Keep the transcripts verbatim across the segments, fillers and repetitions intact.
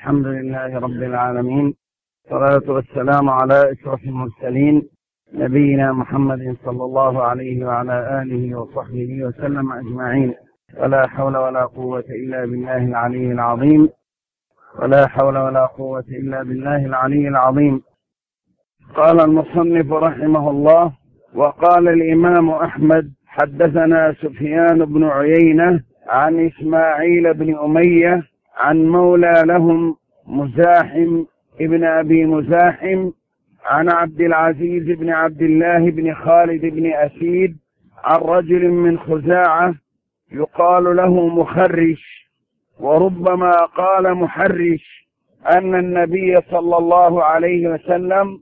الحمد لله رب العالمين، والصلاة والسلام على أشرف المرسلين نبينا محمد صلى الله عليه وعلى آله وصحبه وسلم أجمعين. ولا حول ولا قوة إلا بالله العلي العظيم ولا حول ولا قوة إلا بالله العلي العظيم. قال المصنف رحمه الله: وقال الإمام أحمد: حدثنا سفيان بن عيينة عن إسماعيل بن أمية عن مولى لهم مزاحم ابن أبي مزاحم عن عبد العزيز بن عبد الله بن خالد بن أسيد عن رجل من خزاعة يقال له مخرش، وربما قال محرش، أن النبي صلى الله عليه وسلم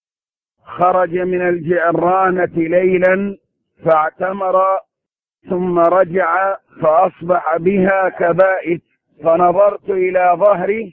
خرج من الجعرانة ليلا فاعتمر ثم رجع فأصبح بها كبائت، فنظرت إلى ظهره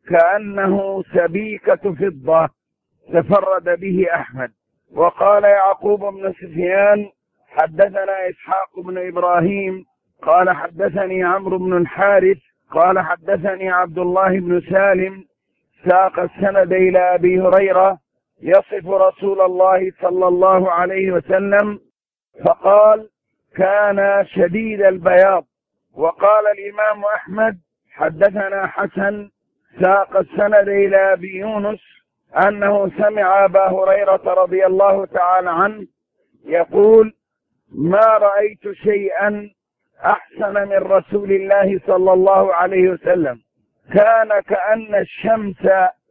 كأنه سبيكة فضة. تفرد به أحمد. وقال يعقوب بن سفيان: حدثنا إسحاق بن إبراهيم قال حدثني عمرو بن الحارث قال حدثني عبد الله بن سالم، ساق السند إلى أبي هريرة يصف رسول الله صلى الله عليه وسلم فقال: كان شديد البياض. وقال الإمام أحمد: حدثنا حسن، ساق السند إلى أبي يونس أنه سمع أبا هريرة رضي الله تعالى عنه يقول: ما رأيت شيئا أحسن من رسول الله صلى الله عليه وسلم، كان كأن الشمس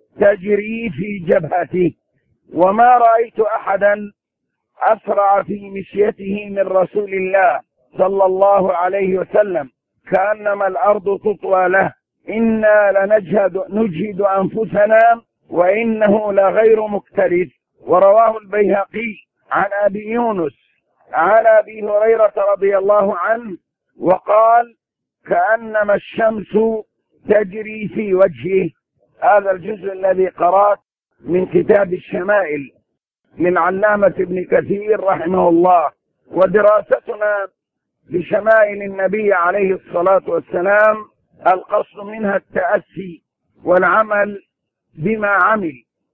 تجري في جبهته، وما رأيت أحدا أسرع في مشيته من رسول الله صلى الله عليه وسلم، كأنما الأرض تطوى له. إنا لنجهد نجهد أنفسنا وإنه لغير مكترث. ورواه البيهقي عن أبي يونس عن أبي هريرة رضي الله عنه وقال: كأنما الشمس تجري في وجهه. هذا الجزء الذي قرأت من كتاب الشمائل للعلامة ابن كثير رحمه الله. ودراستنا لشمائل النبي عليه الصلاة والسلام القصد منها التأسي والعمل بما عمل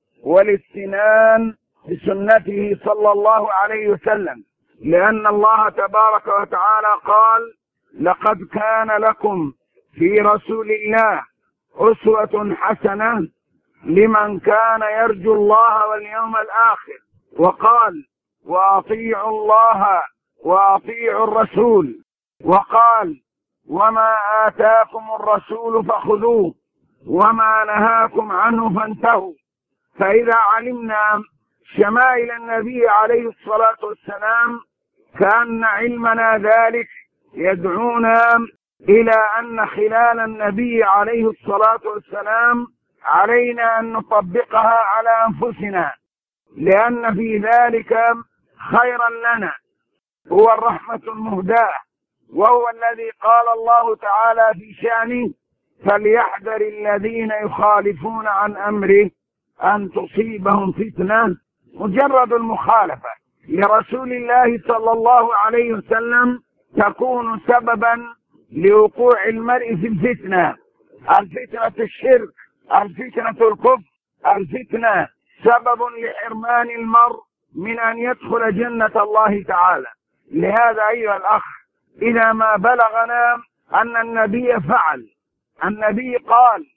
والاستنان بسنته صلى الله عليه وسلم، لأن الله تبارك وتعالى قال: لقد كان لكم في رسول الله أسوة حسنة لمن كان يرجو الله واليوم الآخر. وقال: وأطيعوا الله وأطيعوا الرسول. وقال: وما آتاكم الرسول فخذوه وما نهاكم عنه فانتهوا. فإذا علمنا شمائل النبي عليه الصلاة والسلام كأن علمنا ذلك يدعونا إلى أن خلال النبي عليه الصلاة والسلام علينا أن نطبقها على أنفسنا، لأن في ذلك خيرا لنا. هو الرحمة المهداة، وهو الذي قال الله تعالى في شأنه: فليحذر الذين يخالفون عن أمره أن تصيبهم فتنة. مجرد المخالفة لرسول الله صلى الله عليه وسلم تكون سببا لوقوع المرء في الفتنة، الفتنة الشرك، الفتنة الكفر، الفتنة سبب لحرمان المرء من أن يدخل جنة الله تعالى. لهذا أيها الأخ، إذا ما بلغنا أن النبي فعل، النبي قال،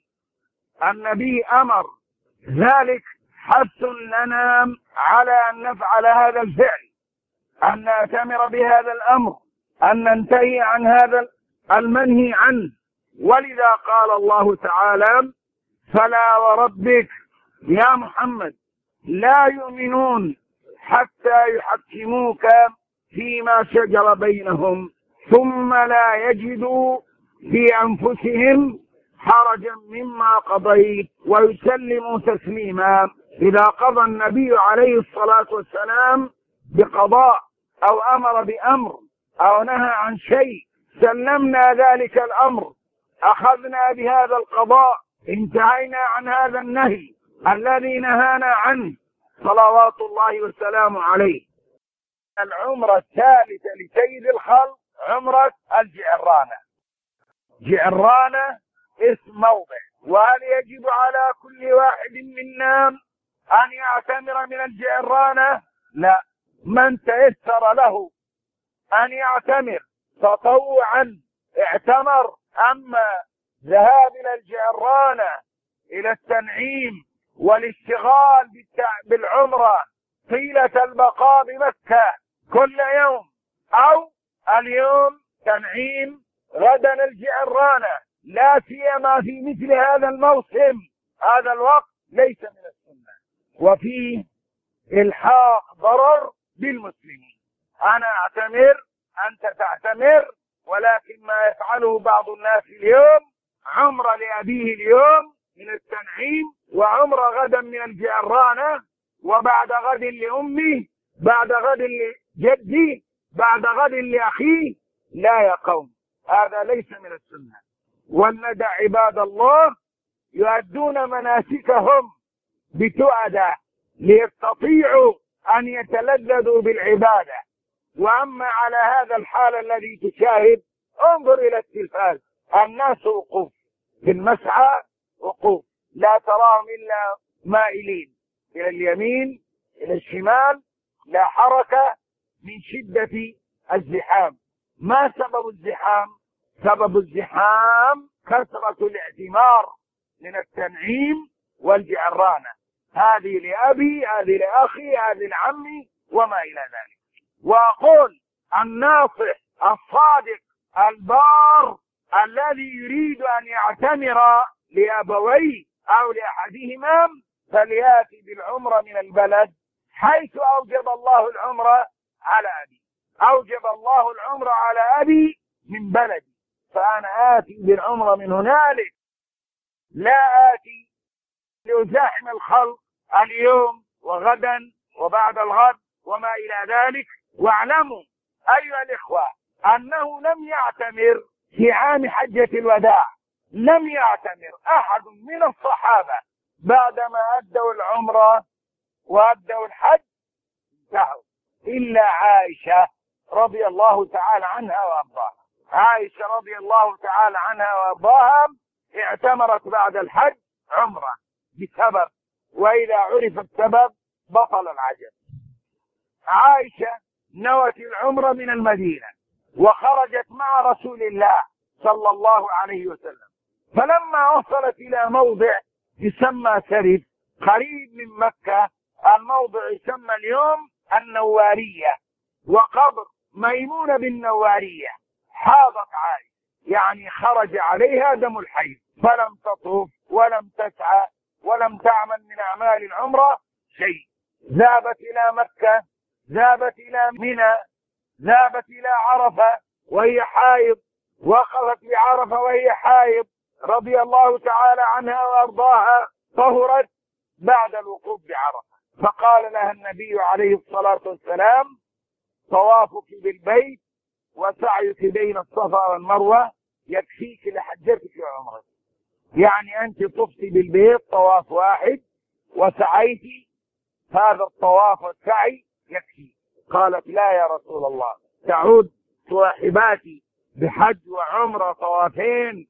النبي أمر، ذلك حث لنا على أن نفعل هذا الفعل، أن نأتمر بهذا الأمر، أن ننتهي عن هذا المنهي عنه. ولذا قال الله تعالى: فلا وربك يا محمد لا يؤمنون حتى يحكموك فيما شجر بينهم ثم لا يجدوا في أنفسهم حرجا مما قضيت ويسلموا تسليما. إذا قضى النبي عليه الصلاة والسلام بقضاء أو أمر بأمر أو نهى عن شيء سلمنا ذلك الأمر، أخذنا بهذا القضاء، انتهينا عن هذا النهي الذي نهانا عنه صلوات الله وسلامه عليه. العمرة الثالثة لسيد الخلق عمرة الجعرانة. جعرانة اسم موضع وهل يجب على كل واحد منا أن يعتمر من الجعرانة؟ لا، من تيسر له أن يعتمر تطوعا اعتمر. أما ذهاب إلى الجعرانة إلى التنعيم والاشتغال بالعمرة طيلة البقاء بمكة كل يوم، أو اليوم تنعيم غدا الجعرانة، لا سيما في مثل هذا الموسم، هذا الوقت ليس من السنة، وفيه الحاق ضرر بالمسلمين. أنا أعتمر، أنت تعتمر، ولكن ما يفعله بعض الناس اليوم عمرة لأبيه اليوم من التنعيم، وعمرة غدا من الجعرانة، وبعد غد لأمي، بعد غد لجدي، بعد غد لأخيه. لا يا قوم، هذا ليس من السنة. ولندع عباد الله يؤدون مناسكهم بتؤدى ليستطيعوا أن يتلذذوا بالعبادة. وأما على هذا الحال الذي تشاهد، انظر إلى التلفاز، الناس وقوف في المسعى، وقوف لا تراهم إلا مائلين إلى اليمين إلى الشمال، لا حركة من شدة الزحام. ما سبب الزحام؟ سبب الزحام كثرة الاعتمار من التنعيم والجعرانة، هذه لأبي، هذه لأخي، هذه لعمي، وما إلى ذلك. وأقول الناصح الصادق البار الذي يريد أن يعتمر لأبويه أو لأحدهما فليأتي بالعمرة من البلد حيث أوجب الله العمرة على أبي. أوجب الله العمرة على أبي من بلدي، فأنا آتي بالعمرة من هنالك، لا آتي لأزاحم الخلق اليوم وغدا وبعد الغد وما إلى ذلك. واعلموا أيها الإخوة أنه لم يعتمر في عام حجة الوداع، لم يعتمر أحد من الصحابة بعدما أدوا العمرة وأدوا الحج انتهوا، إلا عائشة رضي الله تعالى عنها وأرضاها. عائشة رضي الله تعالى عنها وأرضاها اعتمرت بعد الحج عمرة بسبب، وإذا عرف السبب بطل العجب. عائشة نوت العمرة من المدينة وخرجت مع رسول الله صلى الله عليه وسلم، فلما وصلت إلى موضع يسمى سرف قريب من مكة، الموضع يسمى اليوم النوارية، وقبر ميمونة بالنوارية، حاضت عائشة، يعني خرج عليها دم الحيض، فلم تطوف ولم تسعى ولم تعمل من أعمال العمرة شيء. ذهبت إلى مكة، ذهبت إلى منى، ذهبت إلى عرفة وهي حائض، وقفت بعرفة وهي حائض رضي الله تعالى عنها وأرضاها، طهرت بعد الوقوف بعرفة. فقال لها النبي عليه الصلاة والسلام: طوافك بالبيت وسعيك بين الصفا والمروة يكفيك لحجتك وعمرتك، يعني أنت طفتي بالبيت طواف واحد وسعيتي، هذا الطواف والسعي يكفي. قالت: لا يا رسول الله، تعود صاحباتي بحج وعمرة طوافين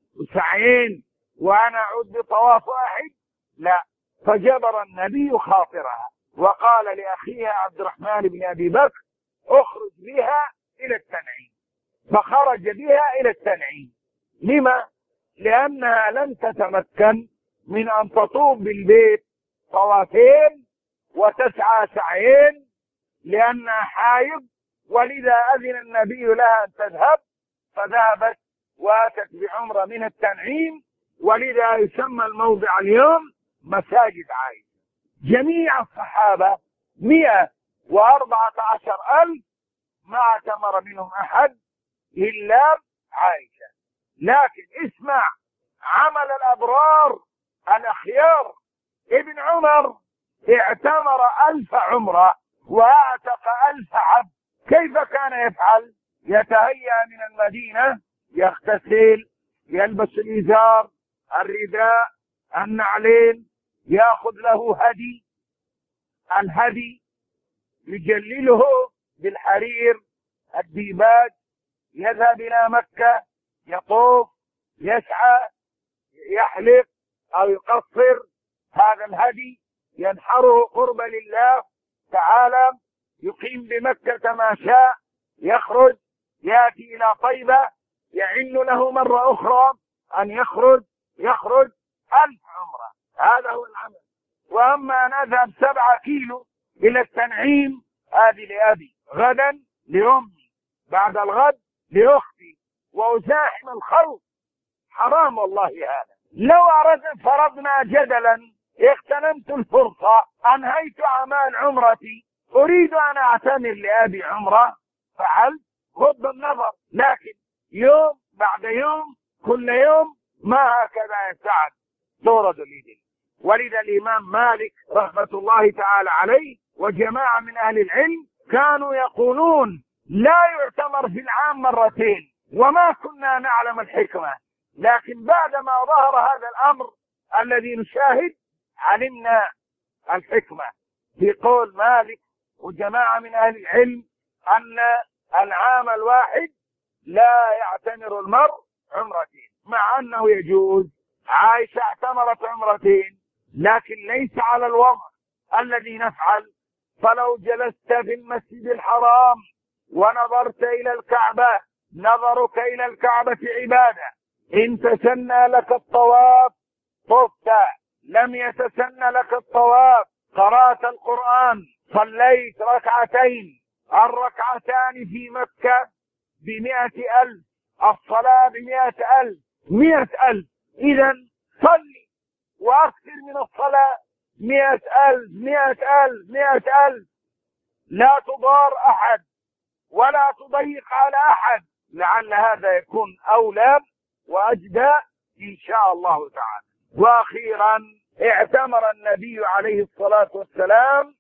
وسعيين وأنا أعود بطواف واحد؟ لا. فجبر النبي خاطرها وقال لأخيها عبد الرحمن بن أبي بكر: اخرج بها إلى التنعيم. فخرج بها إلى التنعيم. لما؟ لأنها لن تتمكن من أن تطوف بالبيت طوافين وتسعى سعيين لأنها حائض، ولذا أذن النبي لها أن تذهب، فذهبت واتت بعمرة من التنعيم، ولذا يسمى الموضع اليوم مساجد عائشة. جميع الصحابة مئة وأربعة عشر ألف ما اعتمر منهم أحد إلا عائشة. لكن اسمع عمل الأبرار الأخيار. ابن عمر اعتمر ألف عمرة واعتق ألف عبد. كيف كان يفعل؟ يتهيأ من المدينة، يغتسل، يلبس الإزار، الرداء، النعلين، يأخذ له هدي، الهدي يجلله بالحرير، الديباج، يذهب إلى مكة، يطوف، يسعى، يحلق أو يقصر هذا الهدي ينحره قربا لله تعالى، يقيم بمكة ما شاء، يخرج يأتي إلى طيبة، يعن له مرة أخرى أن يخرج يخرج ألف عمرة. هذا هو العمل. وأما أن أذهب سبعة كيلو إلى التنعيم هذه لأبي، غدا لأمي، بعد الغد لأختي، وأزاحم الخلق، حرام والله هذا. لو أردت فرضنا جدلا اغتنمت الفرصة، أنهيت أعمال عمرتي، أريد أن أعتمر لأبي عمرة، فعلت غض النظر، لكن يوم بعد يوم كل يوم ما هكذا يسعد تورد الإبل. ولذا الإمام مالك رحمة الله تعالى عليه وجماعة من أهل العلم كانوا يقولون لا يعتمر في العام مرتين، وما كنا نعلم الحكمة، لكن بعدما ظهر هذا الأمر الذي نشاهد علمنا الحكمة في قول مالك وجماعة من أهل العلم أن العام الواحد لا يعتمر المرء عمرتين، مع أنه يجوز. عائشة اعتمرت عمرتين، لكن ليس على الوضع الذي نفعل. فلو جلست في المسجد الحرام ونظرت إلى الكعبة، نظرك إلى الكعبة عبادة، إن تسنى لك الطواف طفت، لم يتسنى لك الطواف قرأت القرآن، صليت ركعتين، الركعتان في مكة بمئة ألف، الصلاة بمئة ألف، مئة ألف. إذا صلي وأكثر من الصلاة، مئة ألف مئة ألف مئة ألف، لا تضار أحد ولا تضيق على أحد، لعل هذا يكون أولى وأجدى إن شاء الله تعالى. وأخيرا اعتمر النبي عليه الصلاة والسلام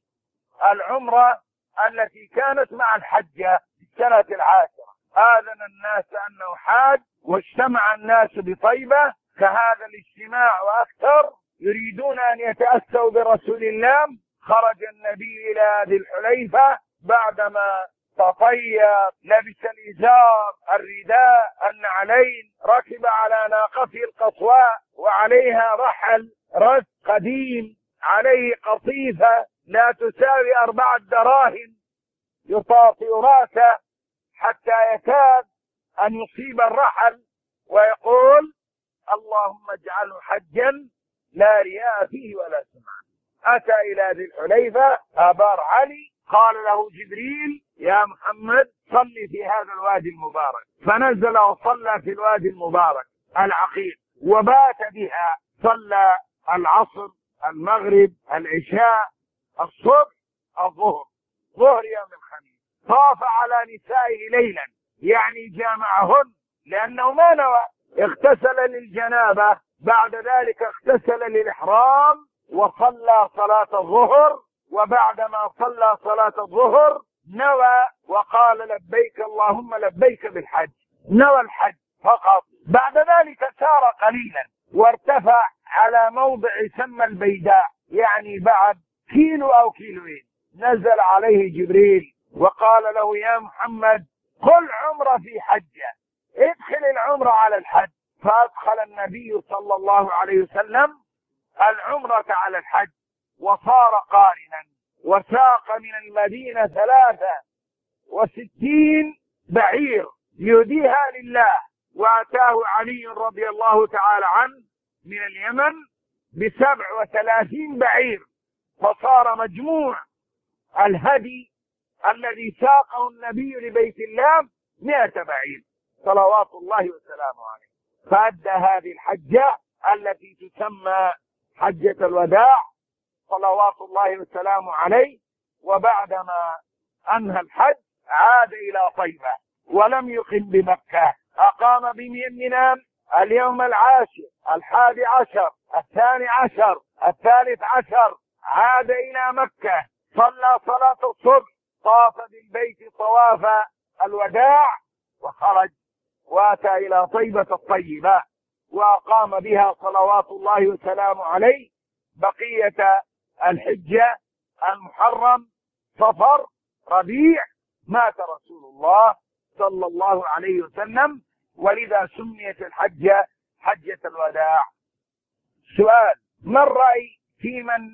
العمرة التي كانت مع الحجة في السنة العاشرة، آذن الناس أنه حاج، واجتمع الناس بطيبة كهذا الاجتماع وأكثر، يريدون أن يتأسوا برسول الله. خرج النبي إلى ذي الحليفة بعدما تطيب، لبس الإزار، الرداء، النعلين، ركب على ناقته القصواء وعليها رحل رث قديم، عليه قصيفة لا تساوي أربعة دراهم، يطاطئ راسه حتى يكاد أن يصيب الرحل، ويقول اللهم اجعله حجا لا رياء فيه ولا سمعة. أتى إلى ذي الحليفة آبار علي، قال له جبريل يا محمد صل في هذا الوادي المبارك، فنزل وصلى في الوادي المبارك العقيق وبات بها، صلى العصر، المغرب، العشاء، الصبح، الظهر، ظهر يوم الخميس. طاف على نسائه ليلا، يعني جامعهن، لأنه ما نوى. اغتسل للجنابة، بعد ذلك اغتسل للإحرام وصلى صلاة الظهر، وبعدما صلى صلاة الظهر نوى وقال لبيك اللهم لبيك بالحج، نوى الحج فقط. بعد ذلك سار قليلا وارتفع على موضع سمى البيداء، يعني بعد كيلو أو كيلوين، نزل عليه جبريل وقال له يا محمد قل عمرة في حجة، ادخل العمرة على الحج. فأدخل النبي صلى الله عليه وسلم العمرة على الحج وصار قارنا، وساق من المدينة ثلاثة وستين بعير يهديها لله، وأتاه علي رضي الله تعالى عنه من اليمن بسبع وثلاثين بعير، فصار مجموع الهدي الذي ساقه النبي لبيت الله مئة بعير صلوات الله وسلامه عليه. فأدى هذه الحجة التي تسمى حجة الوداع صلوات الله وسلامه عليه. وبعدما أنهى الحج عاد إلى طيبة ولم يقم بمكة، أقام بمنى اليوم العاشر، الحادي عشر، الثاني عشر، الثالث عشر، عاد إلى مكة، صلى صلاة الصبح، طاف بالبيت طواف الوداع، وخرج واتى إلى طيبة الطيبة وأقام بها صلوات الله وسلامه عليه بقية الحجة، المحرم، صفر، ربيع، مات رسول الله صلى الله عليه وسلم، ولذا سميت الحجة حجة الوداع. سؤال: ما الرأي في من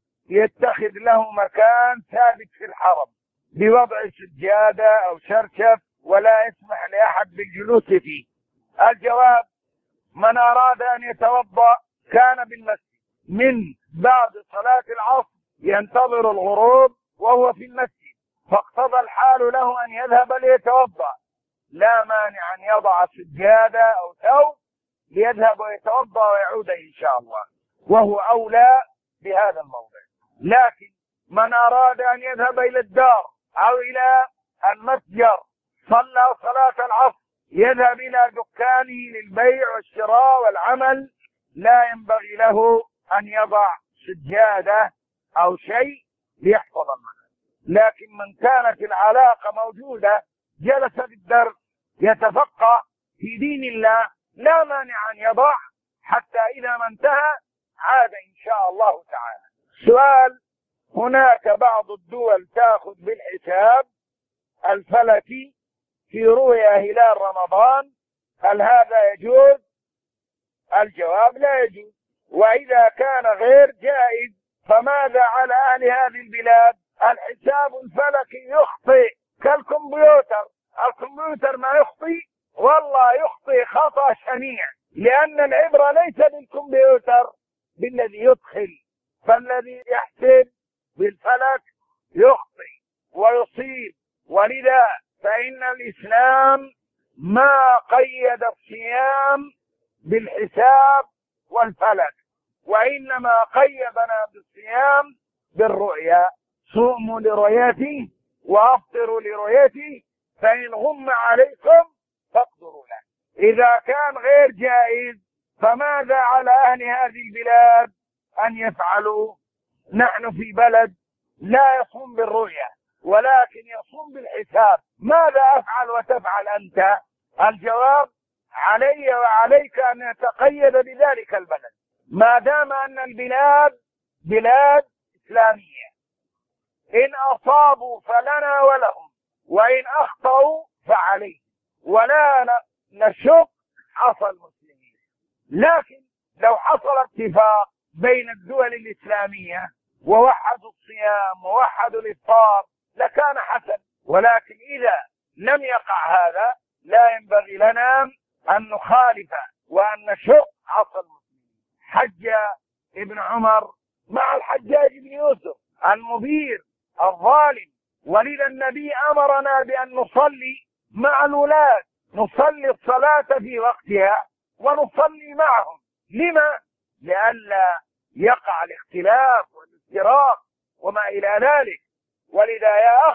يتخذ له مكان ثابت في الحرم بوضع سجادة أو شرشف ولا يسمح لأحد بالجلوس فيه؟ الجواب: من أراد أن يتوضأ كان بالمسجد من بعد صلاة العصر ينتظر الغروب وهو في المسجد، فاقتضى الحال له أن يذهب ليتوضأ، لا مانع أن يضع سجادة أو ثوب ليذهب ويتوضأ ويعود إن شاء الله، وهو أولى بهذا الموضع. لكن من أراد أن يذهب إلى الدار أو إلى المتجر صلى صلاة العصر يذهب إلى دكانه للبيع والشراء والعمل، لا ينبغي له أن يضع سجادة أو شيء ليحفظ المكان. لكن من كانت العلاقة موجودة جلس في الدرس يتفقه في دين الله لا مانع أن يضع حتى إذا ما انتهى عاد إن شاء الله تعالى. سؤال: هناك بعض الدول تأخذ بالحساب الفلكي في رؤيا هلال رمضان، هل هذا يجوز؟ الجواب: لا يجوز. وإذا كان غير جائز فماذا على أهل هذه البلاد؟ الحساب الفلكي يخطئ كالكمبيوتر، الكمبيوتر ما يخطئ؟ والله يخطئ خطأ شنيع، لأن العبرة ليس بالكمبيوتر بالذي يدخل، فالذي يحسب بالفلك يخطئ ويصيب. ولذا فإن الإسلام ما قيد الصيام بالحساب والفلك، وإنما قيدنا بالصيام بالرؤيا: صوموا لرؤيتي وأفطروا لرؤيتي فإن غم عليكم فاقدروا له. إذا كان غير جائز فماذا على أهل هذه البلاد أن يفعلوا؟ نحن في بلد لا يصوم بالرؤيا ولكن يصوم بالحساب، ماذا أفعل وتفعل أنت؟ الجواب: علي وعليك أن نتقيد بذلك البلد، ما دام أن البلاد بلاد إسلامية. إن أصابوا فلنا ولهم، وإن أخطأوا فعليه، ولا نشق عصا المسلمين. لكن لو حصل اتفاق بين الدول الإسلامية ووحدوا الصيام ووحدوا الإفطار لكان حسن، ولكن إذا لم يقع هذا لا ينبغي لنا أن نخالف وأن نشق عصا المسلمين. حج ابن عمر مع الحجاج بن يوسف المبير الظالم، ولذا النبي أمرنا بأن نصلي مع الولاة، نصلي الصلاة في وقتها ونصلي معهم. لما؟ لئلا يقع الاختلاف والافتراق وما إلى ذلك. ولذا يا أخ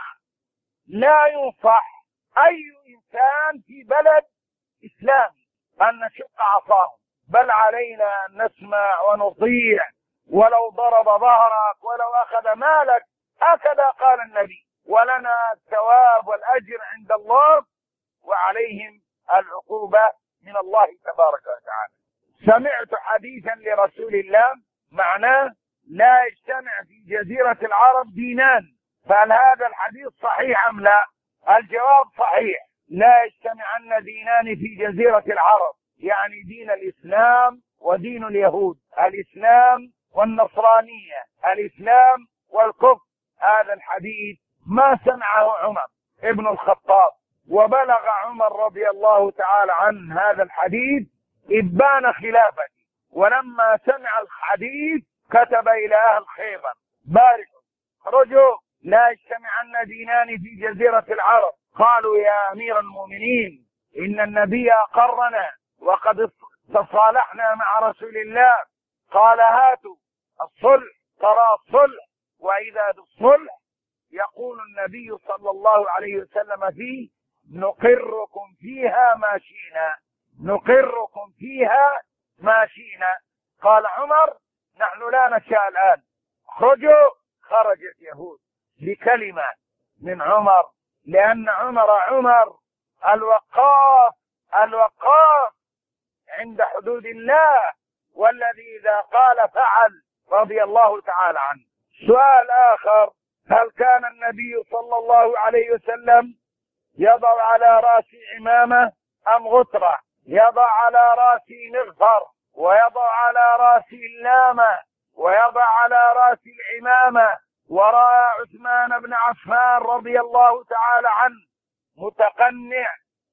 لا ينصح أي إنسان في بلد إسلامي أن نشق عصاهم، بل علينا أن نسمع ونطيع ولو ضرب ظهرك ولو أخذ مالك، هكذا قال النبي، ولنا الثواب والأجر عند الله وعليهم العقوبة من الله تبارك وتعالى. سمعت حديثا لرسول الله معناه لا يجتمع في جزيرة العرب دينان، فهل هذا الحديث صحيح أم لا؟ الجواب: صحيح، لا يجتمعن دينان في جزيرة العرب، يعني دين الإسلام ودين اليهود، الإسلام والنصرانية، الإسلام والكفر. هذا الحديث ما سمعه عمر ابن الخطاب، وبلغ عمر رضي الله تعالى عنه هذا الحديث إبان خلافته، ولما سمع الحديث كتب إلى أهل خيبر: باركوا، اخرجوا، لا يجتمعن دينان في جزيرة العرب. قالوا: يا أمير المؤمنين إن النبي أقرنا وقد تصالحنا مع رسول الله. قال: هاتوا الصلح، ترى الصلح، وإذا بالصلح يقول النبي صلى الله عليه وسلم فيه: نقركم فيها ما شئنا، نقركم فيها ما شئنا. قال عمر: نحن لا نشاء الآن، اخرجوا. خرجت يهود بكلمة من عمر، لأن عمر عمر الوقاف الوقاف عند حدود الله، والذي إذا قال فعل، رضي الله تعالى عنه. سؤال آخر: هل كان النبي صلى الله عليه وسلم يضع على رأسه عمامة أم غترة؟ يضع على رأسه مغفر ويضع على رأسه اللامة ويضع على رأسه العمامة، ورأى عثمان بن عفان رضي الله تعالى عنه متقنع،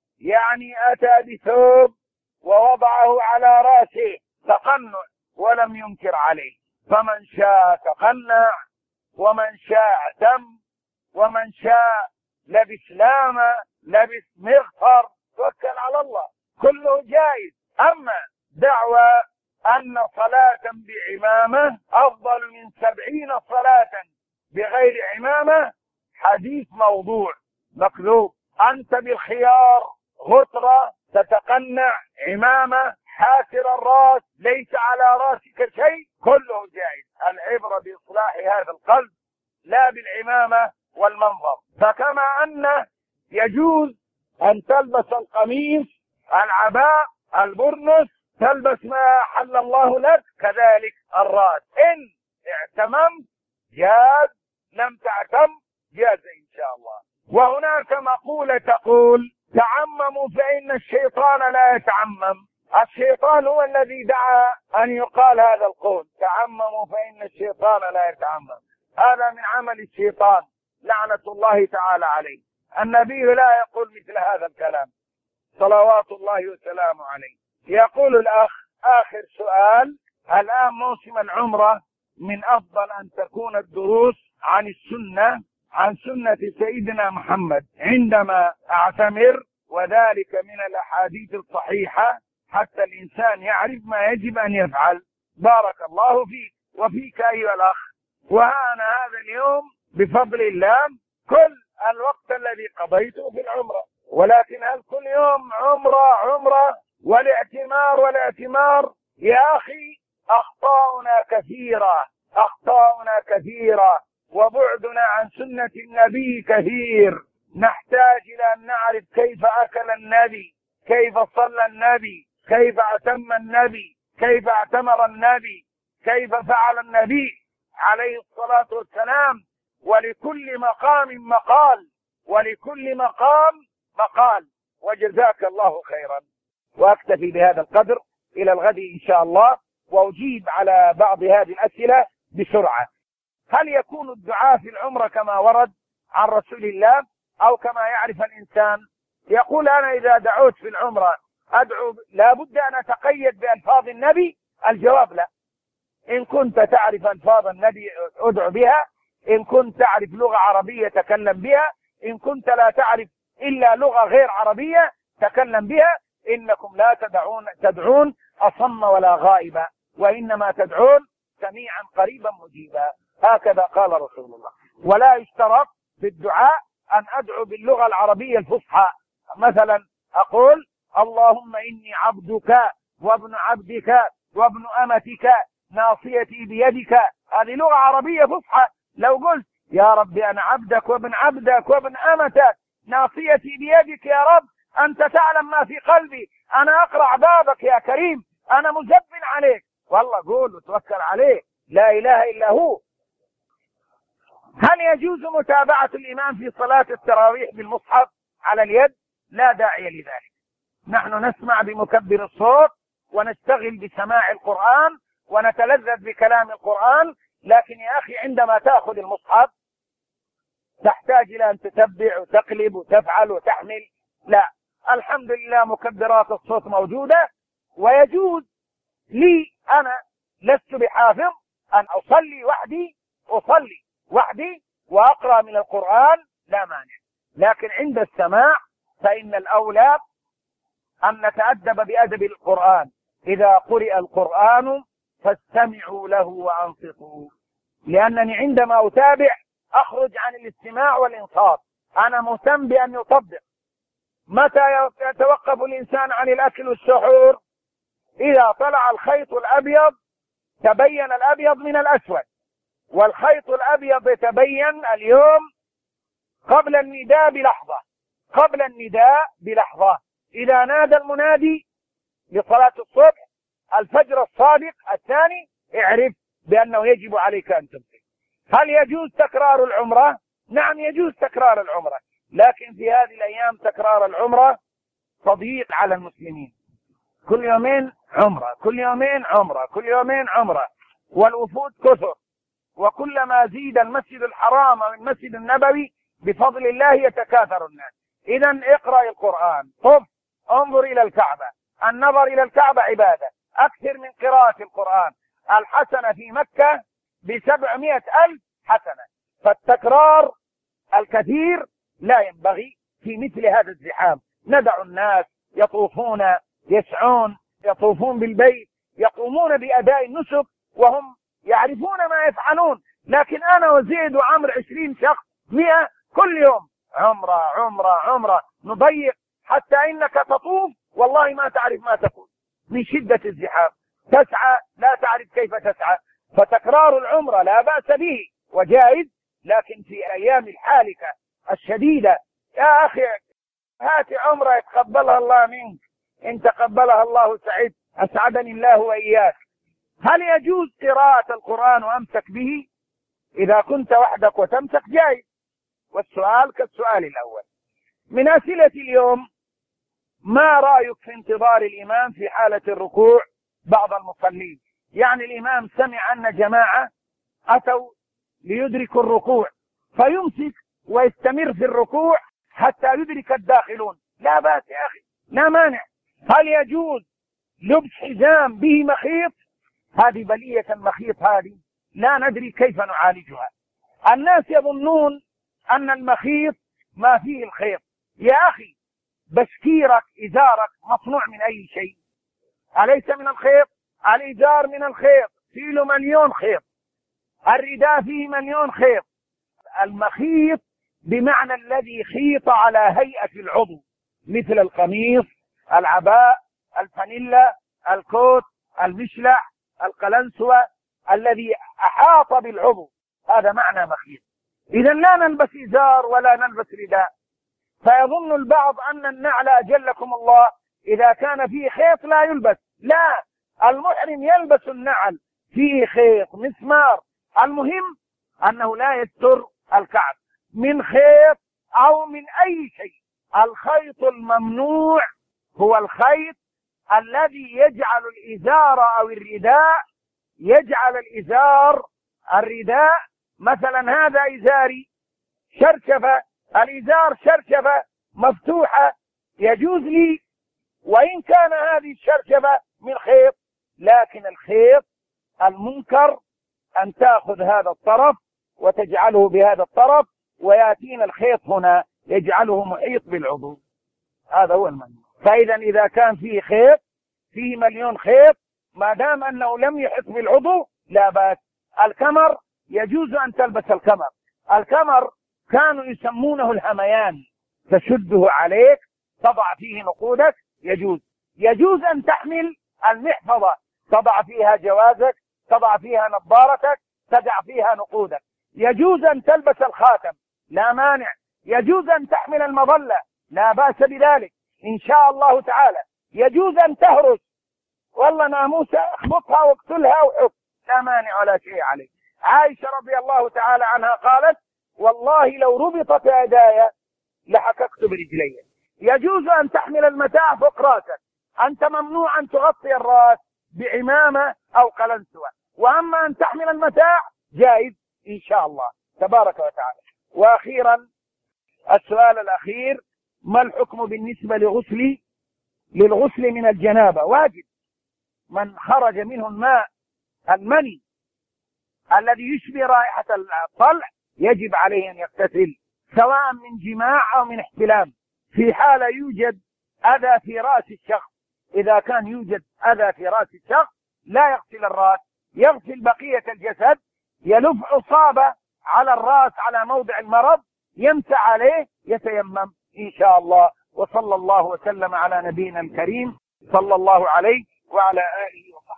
يعني أتى بثوب ووضعه على رأسه تقنع ولم ينكر عليه. فمن شاء تقنع، ومن شاء اعتم، ومن شاء لبس لامة، لبس مغفر، توكل على الله، كله جائز. أما دعوى أن صلاة بعمامة أفضل من سبعين صلاة بغير عمامة حديث موضوع مكذوب. أنت بالخيار، غترة، تتقنع، عمامة، حاسر الرأس، ليس على رأسك شيء، كله جائز. العبرة بإصلاح هذا القلب لا بالعمامة والمنظر. فكما أن يجوز أن تلبس القميص، العباء، البرنس، تلبس ما حل الله لك، كذلك الرأس. إن اعتممت جاز، لم تعتم جاز إن شاء الله. وهناك مقولة تقول تعمموا فإن الشيطان لا يتعمم. الشيطان هو الذي دعا أن يقال هذا القول، تعمموا فإن الشيطان لا يتعمم. هذا من عمل الشيطان لعنة الله تعالى عليه. النبي لا يقول مثل هذا الكلام صلوات الله وسلامه عليه. يقول الأخ آخر سؤال: الآن موسم العمرة، من أفضل أن تكون الدروس عن السنة، عن سنة سيدنا محمد عندما أعتمر، وذلك من الأحاديث الصحيحة حتى الإنسان يعرف ما يجب أن يفعل. بارك الله فيك وفيك أيها الأخ. وأنا هذا اليوم بفضل الله كل الوقت الذي قضيته في العمرة، ولكن هل كل يوم عمرة عمرة والاعتمار والاعتمار؟ يا أخي أخطاؤنا كثيرة، أخطاؤنا كثيرة، وبعدنا عن سنة النبي كثير. نحتاج إلى أن نعرف كيف أكل النبي، كيف صلى النبي، كيف أتم النبي، كيف اعتمر النبي، كيف فعل النبي عليه الصلاة والسلام. ولكل مقام مقال، ولكل مقام مقال. وجزاك الله خيرا. وأكتفي بهذا القدر إلى الغد إن شاء الله، وأجيب على بعض هذه الأسئلة بسرعة. هل يكون الدعاء في العمرة كما ورد عن رسول الله أو كما يعرف الإنسان؟ يقول أنا إذا دعوت في العمرة أدعو لابد أن أتقيد بألفاظ النبي؟ الجواب لا. إن كنت تعرف ألفاظ النبي أدعو بها، إن كنت تعرف لغة عربية تكلم بها، إن كنت لا تعرف إلا لغة غير عربية تكلم بها. إنكم لا تدعون تدعون أصم ولا غائبا، وإنما تدعون سميعا قريبا مجيبا. هكذا قال رسول الله. ولا يشترط في الدعاء أن أدعو باللغة العربية الفصحى. مثلا أقول اللهم إني عبدك وابن عبدك وابن أمتك ناصيتي بيدك، هذه لغة عربية فصحى. لو قلت يا رب أنا عبدك وابن عبدك وابن أمتك ناصيتي بيدك يا رب، أنت تعلم ما في قلبي، أنا أقرع بابك يا كريم، أنا مزب عليك، والله قول وتوكل عليه، لا إله إلا هو. هل يجوز متابعة الإمام في صلاة التراويح بالمصحف على اليد؟ لا داعي لذلك. نحن نسمع بمكبر الصوت ونشتغل بسماع القرآن ونتلذذ بكلام القرآن، لكن يا أخي عندما تأخذ المصحف تحتاج إلى أن تتبع وتقلب وتفعل وتحمل. لا، الحمد لله مكبرات الصوت موجودة. ويجوز لي أنا لست بحافظ أن أصلي وحدي، أصلي وحدي وأقرأ من القرآن، لا مانع. لكن عند السماع فإن الأولى أن نتأدب بأدب القرآن. إذا قرئ القرآن فاستمعوا له وأنصتوا، لأنني عندما أتابع أخرج عن الاستماع والإنصات. أنا مهتم بأن يطبق. متى يتوقف الإنسان عن الأكل والسحور؟ إذا طلع الخيط الأبيض تبين الأبيض من الأسود، والخيط الأبيض يتبين اليوم قبل النداء بلحظة، قبل النداء بلحظة. إذا نادى المنادي لصلاة الصبح الفجر الصادق الثاني اعرف بأنه يجب عليك أن تمسك. هل يجوز تكرار العمرة؟ نعم يجوز تكرار العمرة، لكن في هذه الأيام تكرار العمرة تضييق على المسلمين. كل يومين عمرة، كل يومين عمرة، كل يومين عمرة، والوفود كثر، وكلما زيد المسجد الحرام أو المسجد النبوي بفضل الله يتكاثر الناس. إذا اقرأ القرآن، طف، انظر إلى الكعبة. النظر إلى الكعبة عبادة، أكثر من قراءة القرآن. الحسنة في مكة بسبعمائة ألف حسنة، فالتكرار الكثير لا ينبغي في مثل هذا الزحام. ندع الناس يطوفون يسعون، يطوفون بالبيت، يقومون بأداء النسك وهم يعرفون ما يفعلون، لكن أنا وزيد وعمر عشرين شخص مئة كل يوم عمرة عمرة عمرة، نضيق حتى إنك تطوف والله ما تعرف ما تقول من شدة الزحام، تسعى لا تعرف كيف تسعى. فتكرار العمرة لا بأس به وجائز، لكن في أيام الحالكة الشديدة يا أخي هات عمرة يتقبلها الله منك، إن تقبلها الله سعيد، أسعدني الله وإياك. هل يجوز قراءة القرآن وأمسك به؟ إذا كنت وحدك وتمسك جائز، والسؤال كالسؤال الأول. من أسئلة اليوم: ما رأيك في انتظار الإمام في حالة الركوع؟ بعض المصلين يعني الإمام سمع أن جماعة أتوا ليدركوا الركوع فيمسك ويستمر في الركوع حتى يدرك الداخلون. لا بأس يا أخي، لا مانع. هل يجوز لبس حزام به مخيط؟ هذه بلية المخيط، هذه لا ندري كيف نعالجها. الناس يظنون أن المخيط ما فيه الخيط. يا أخي بشكيرك إزارك مصنوع من أي شيء؟ أليس من الخيط؟ الإزار من الخيط، فيه مليون خيط، الرداء فيه مليون خيط. المخيط بمعنى الذي خيط على هيئة العضو، مثل القميص، العباء، الفانيلا، الكوت، المشلح، القلنسوة، الذي أحاط بالعضو، هذا معنى مخيط. إذا لا نلبس إزار ولا نلبس رداء. فيظن البعض أن النعل أجلكم الله إذا كان فيه خيط لا يلبس. لا، المحرم يلبس النعل فيه خيط مسمار، المهم أنه لا يستر الكعب من خيط أو من أي شيء. الخيط الممنوع هو الخيط الذي يجعل الإزار أو الرداء، يجعل الإزار الرداء، مثلا هذا إزاري شرشفة، الإزار شرشفة مفتوحة يجوز لي وإن كان هذه الشرشفة من خيط، لكن الخيط المنكر أن تأخذ هذا الطرف وتجعله بهذا الطرف ويأتينا الخيط هنا يجعله محيط بالعضو، هذا هو الممنوع. فإذا إذا كان فيه خيط، فيه مليون خيط، ما دام أنه لم يحط بالعضو لا بأس. الكمر يجوز أن تلبس الكمر. الكمر كانوا يسمونه الهميان، تشده عليك تضع فيه نقودك، يجوز. يجوز أن تحمل المحفظة، تضع فيها جوازك، تضع فيها نظارتك، تضع فيها نقودك. يجوز أن تلبس الخاتم، لا مانع. يجوز أن تحمل المظلة، لا بأس بذلك إن شاء الله تعالى. يجوز أن تهرس، والله ناموسة اخبطها واقتلها وحب، لا مانع ولا شيء عليه. عائشة رضي الله تعالى عنها قالت: والله لو ربطت يداي لحككت برجلي. يجوز أن تحمل المتاع فوق راسك، أنت ممنوع أن تغطي الرأس بعمامة أو قلنسوة، وأما أن تحمل المتاع جائز إن شاء الله تبارك وتعالى. وأخيرا السؤال الأخير: ما الحكم بالنسبة لغسل للغسل من الجنابة؟ واجب. من خرج منه الماء المني الذي يشبه رائحة الطلع يجب عليه أن يغتسل، سواء من جماع أو من احتلام. في حالة يوجد أذى في رأس الشخص، إذا كان يوجد أذى في رأس الشخص لا يغسل الرأس، يغسل بقية الجسد، يلف عصابة على الرأس على موضع المرض، يمسح عليه، يتيمم إن شاء الله. وصلى الله وسلم على نبينا الكريم صلى الله عليه وعلى آله وصحبه.